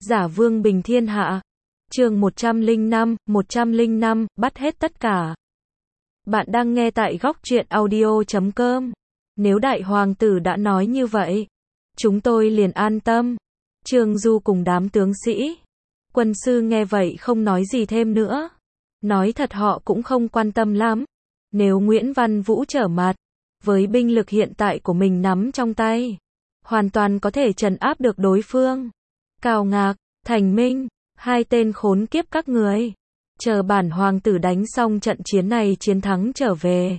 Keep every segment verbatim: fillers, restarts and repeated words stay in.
Giả vương bình thiên hạ. Chương một trăm lẻ năm, một trăm lẻ năm, bắt hết tất cả. Bạn đang nghe tại góc truyện audio chấm com. Nếu đại hoàng tử đã nói như vậy, chúng tôi liền an tâm. Trương Du cùng đám tướng sĩ, quân sư nghe vậy không nói gì thêm nữa. Nói thật họ cũng không quan tâm lắm. Nếu Nguyễn Văn Vũ trở mặt, với binh lực hiện tại của mình nắm trong tay, hoàn toàn có thể trấn áp được đối phương. Cao Ngạc, Thành Minh, hai tên khốn kiếp các người. Chờ bản hoàng tử đánh xong trận chiến này chiến thắng trở về.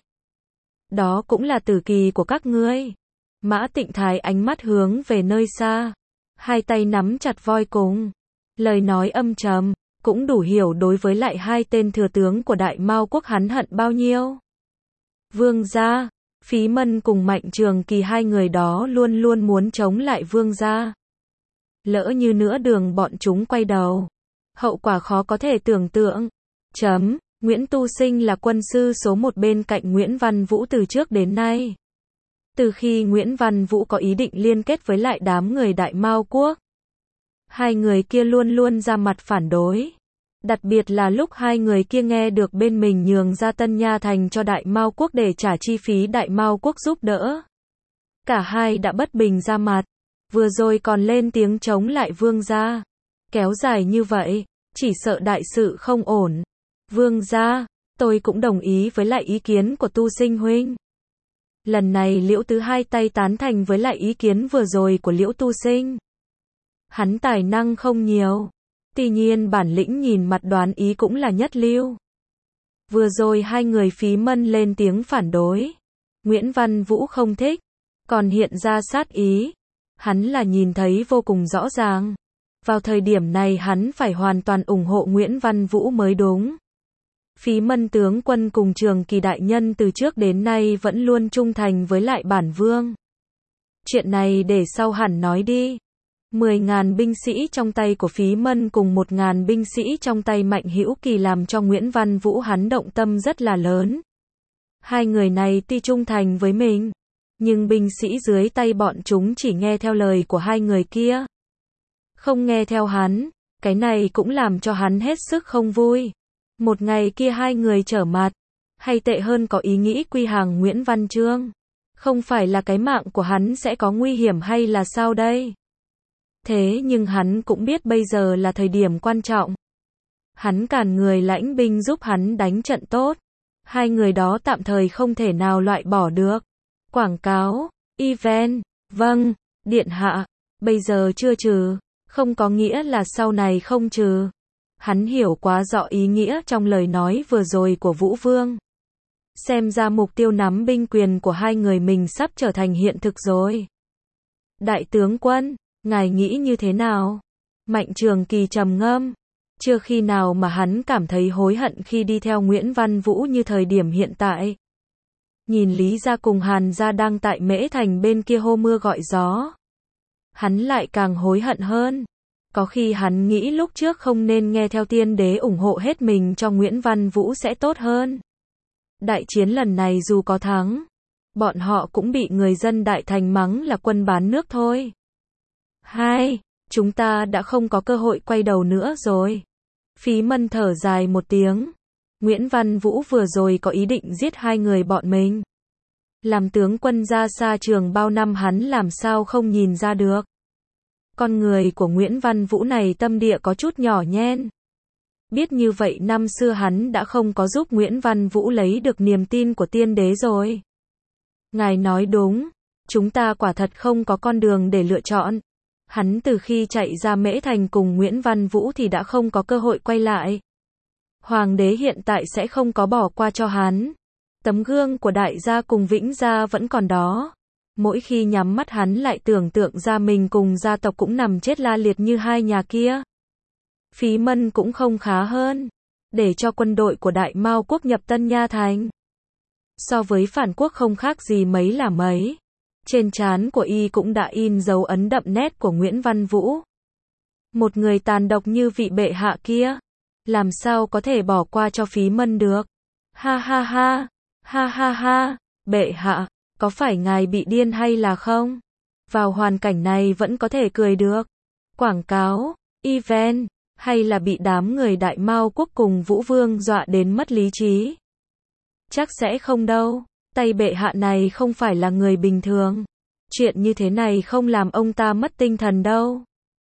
Đó cũng là tử kỳ của các ngươi. Mã Tịnh Thái ánh mắt hướng về nơi xa. Hai tay nắm chặt voi cùng. Lời nói âm trầm, cũng đủ hiểu đối với lại hai tên thừa tướng của Đại Mao quốc hắn hận bao nhiêu. Vương gia, Phí Mân cùng Mạnh Trường Kỳ hai người đó luôn luôn muốn chống lại vương gia. Lỡ như nữa đường bọn chúng quay đầu, hậu quả khó có thể tưởng tượng. Chấm, Nguyễn Tu Sinh là quân sư số một bên cạnh Nguyễn Văn Vũ từ trước đến nay. Từ khi Nguyễn Văn Vũ có ý định liên kết với lại đám người Đại Mao quốc, hai người kia luôn luôn ra mặt phản đối. Đặc biệt là lúc hai người kia nghe được bên mình nhường ra Tân Nha Thành cho Đại Mao quốc để trả chi phí Đại Mao quốc giúp đỡ. Cả hai đã bất bình ra mặt, vừa rồi còn lên tiếng chống lại vương gia. Kéo dài như vậy, chỉ sợ đại sự không ổn. Vương gia, tôi cũng đồng ý với lại ý kiến của Tu Sinh huynh. Lần này Liễu Tứ hai tay tán thành với lại ý kiến vừa rồi của Liễu Tu Sinh. Hắn tài năng không nhiều, tuy nhiên bản lĩnh nhìn mặt đoán ý cũng là nhất lưu. Vừa rồi hai người Phí Mân lên tiếng phản đối, Nguyễn Văn Vũ không thích, còn hiện ra sát ý. Hắn là nhìn thấy vô cùng rõ ràng. Vào thời điểm này hắn phải hoàn toàn ủng hộ Nguyễn Văn Vũ mới đúng. Phí Mân tướng quân cùng Trường Kỳ đại nhân từ trước đến nay vẫn luôn trung thành với lại bản vương. Chuyện này để sau hẳn nói đi. Mười ngàn binh sĩ trong tay của Phí Mân cùng một ngàn binh sĩ trong tay Mạnh Hữu Kỳ làm cho Nguyễn Văn Vũ hắn động tâm rất là lớn. Hai người này tuy trung thành với mình, nhưng binh sĩ dưới tay bọn chúng chỉ nghe theo lời của hai người kia, không nghe theo hắn. Cái này cũng làm cho hắn hết sức không vui. Một ngày kia hai người trở mặt, hay tệ hơn có ý nghĩ quy hàng Nguyễn Văn Chương. Không phải là cái mạng của hắn sẽ có nguy hiểm hay là sao đây? Thế nhưng hắn cũng biết bây giờ là thời điểm quan trọng. Hắn cản người lãnh binh giúp hắn đánh trận tốt. Hai người đó tạm thời không thể nào loại bỏ được. Quảng cáo, event, vâng, điện hạ, bây giờ chưa trừ, không có nghĩa là sau này không trừ. Hắn hiểu quá rõ ý nghĩa trong lời nói vừa rồi của Vũ Vương. Xem ra mục tiêu nắm binh quyền của hai người mình sắp trở thành hiện thực rồi. Đại tướng quân, ngài nghĩ như thế nào? Mạnh Trường Kỳ trầm ngâm. Chưa khi nào mà hắn cảm thấy hối hận khi đi theo Nguyễn Văn Vũ như thời điểm hiện tại. Nhìn Lý gia cùng Hàn gia đang tại Mễ Thành bên kia hô mưa gọi gió, hắn lại càng hối hận hơn. Có khi hắn nghĩ lúc trước không nên nghe theo tiên đế ủng hộ hết mình cho Nguyễn Văn Vũ sẽ tốt hơn. Đại chiến lần này dù có thắng, bọn họ cũng bị người dân Đại Thành mắng là quân bán nước thôi. Hai, chúng ta đã không có cơ hội quay đầu nữa rồi. Phí Mân thở dài một tiếng. Nguyễn Văn Vũ vừa rồi có ý định giết hai người bọn mình. Làm tướng quân ra xa trường bao năm hắn làm sao không nhìn ra được. Con người của Nguyễn Văn Vũ này tâm địa có chút nhỏ nhen. Biết như vậy năm xưa hắn đã không có giúp Nguyễn Văn Vũ lấy được niềm tin của tiên đế rồi. Ngài nói đúng, chúng ta quả thật không có con đường để lựa chọn. Hắn từ khi chạy ra Mễ Thành cùng Nguyễn Văn Vũ thì đã không có cơ hội quay lại. Hoàng đế hiện tại sẽ không có bỏ qua cho hắn. Tấm gương của Đại gia cùng Vĩnh gia vẫn còn đó. Mỗi khi nhắm mắt hắn lại tưởng tượng ra mình cùng gia tộc cũng nằm chết la liệt như hai nhà kia. Phí Mân cũng không khá hơn. Để cho quân đội của Đại Mao quốc nhập Tân Nha Thành. So với phản quốc không khác gì mấy là mấy. Trên trán của y cũng đã in dấu ấn đậm nét của Nguyễn Văn Vũ. Một người tàn độc như vị bệ hạ kia, làm sao có thể bỏ qua cho Phí Mân được. Ha ha ha, ha ha ha, bệ hạ, có phải ngài bị điên hay là không? Vào hoàn cảnh này vẫn có thể cười được. Quảng cáo, Event, hay là bị đám người Đại Mao Quốc cùng Vũ Vương dọa đến mất lý trí? Chắc sẽ không đâu, tay bệ hạ này không phải là người bình thường. Chuyện như thế này không làm ông ta mất tinh thần đâu.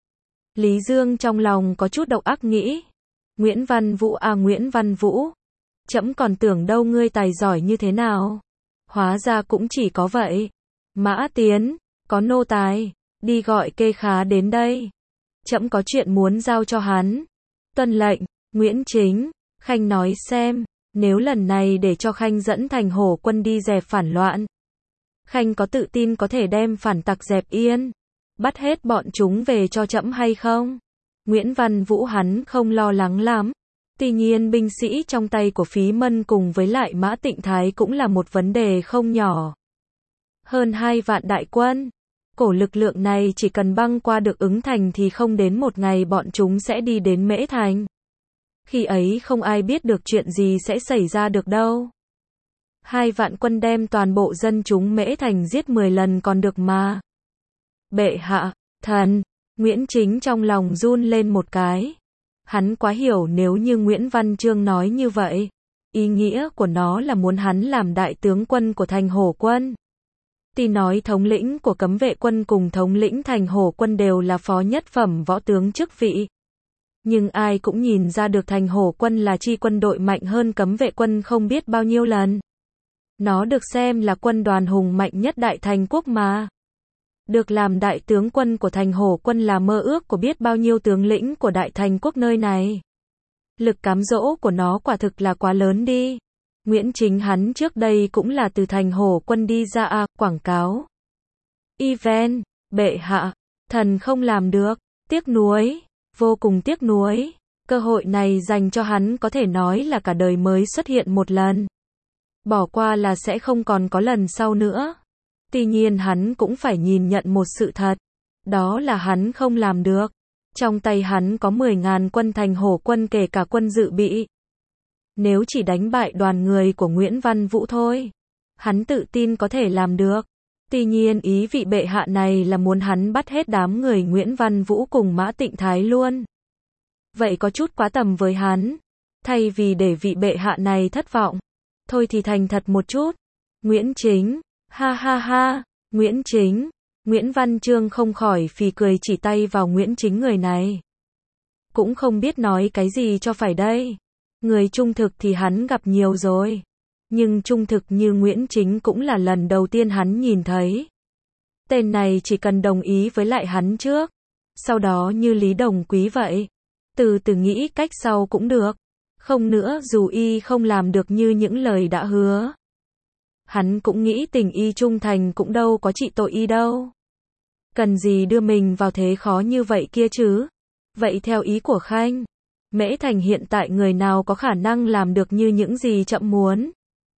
Lý Dương trong lòng có chút độc ác nghĩ. Nguyễn Văn Vũ à Nguyễn Văn Vũ. Trẫm còn tưởng đâu ngươi tài giỏi như thế nào. Hóa ra cũng chỉ có vậy. Mã Tiến, có nô tài, đi gọi Kê Khá đến đây. Trẫm có chuyện muốn giao cho hắn. Tuân lệnh. Nguyễn Chính, Khanh nói xem, nếu lần này để cho Khanh dẫn Thành Hổ quân đi dẹp phản loạn, Khanh có tự tin có thể đem phản tặc dẹp yên, bắt hết bọn chúng về cho trẫm hay không? Nguyễn Văn Vũ hắn không lo lắng lắm. Tuy nhiên binh sĩ trong tay của Phí Mân cùng với lại Mã Tịnh Thái cũng là một vấn đề không nhỏ. Hơn hai vạn đại quân. Cổ lực lượng này chỉ cần băng qua được Ứng Thành thì không đến một ngày bọn chúng sẽ đi đến Mễ Thành. Khi ấy không ai biết được chuyện gì sẽ xảy ra được đâu. Hai vạn quân đem toàn bộ dân chúng Mễ Thành giết mười lần còn được mà. Bệ hạ, thần, Nguyễn Chính trong lòng run lên một cái. Hắn quá hiểu nếu như Nguyễn Văn Chương nói như vậy. Ý nghĩa của nó là muốn hắn làm đại tướng quân của Thành Hổ quân. Tuy nói thống lĩnh của cấm vệ quân cùng thống lĩnh Thành Hổ quân đều là phó nhất phẩm võ tướng chức vị. Nhưng ai cũng nhìn ra được Thành Hổ quân là chi quân đội mạnh hơn cấm vệ quân không biết bao nhiêu lần. Nó được xem là quân đoàn hùng mạnh nhất Đại Thành quốc mà. Được làm đại tướng quân của Thành Hổ quân là mơ ước của biết bao nhiêu tướng lĩnh của Đại Thành quốc nơi này. Lực cám dỗ của nó quả thực là quá lớn đi. Nguyễn Chính hắn trước đây cũng là từ Thành Hổ quân đi ra à, quảng cáo. Event, bệ hạ, thần không làm được, tiếc nuối, vô cùng tiếc nuối. Cơ hội này dành cho hắn có thể nói là cả đời mới xuất hiện một lần. Bỏ qua là sẽ không còn có lần sau nữa. Tuy nhiên hắn cũng phải nhìn nhận một sự thật. Đó là hắn không làm được. Trong tay hắn có mười ngàn quân Thành Hổ quân kể cả quân dự bị. Nếu chỉ đánh bại đoàn người của Nguyễn Văn Vũ thôi, hắn tự tin có thể làm được. Tuy nhiên ý vị bệ hạ này là muốn hắn bắt hết đám người Nguyễn Văn Vũ cùng Mã Tịnh Thái luôn. Vậy có chút quá tầm với hắn. Thay vì để vị bệ hạ này thất vọng, thôi thì thành thật một chút. Nguyễn Chính, ha ha ha, Nguyễn Chính, Nguyễn Văn Chương không khỏi phì cười chỉ tay vào Nguyễn Chính người này. Cũng không biết nói cái gì cho phải đây. Người trung thực thì hắn gặp nhiều rồi. Nhưng trung thực như Nguyễn Chính cũng là lần đầu tiên hắn nhìn thấy. Tên này chỉ cần đồng ý với lại hắn trước. Sau đó như Lý Đồng Quý vậy. Từ từ nghĩ cách sau cũng được. Không nữa dù y không làm được như những lời đã hứa. Hắn cũng nghĩ tình y trung thành cũng đâu có trị tội y đâu. Cần gì đưa mình vào thế khó như vậy kia chứ. Vậy theo ý của Khanh, Mễ Thành hiện tại người nào có khả năng làm được như những gì trẫm muốn?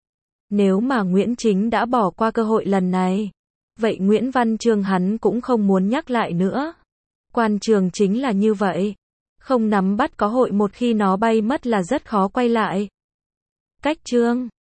Nếu mà Nguyễn Chính đã bỏ qua cơ hội lần này, vậy Nguyễn Văn Chương hắn cũng không muốn nhắc lại nữa. Quan trường chính là như vậy. Không nắm bắt có hội một khi nó bay mất là rất khó quay lại. Cách chương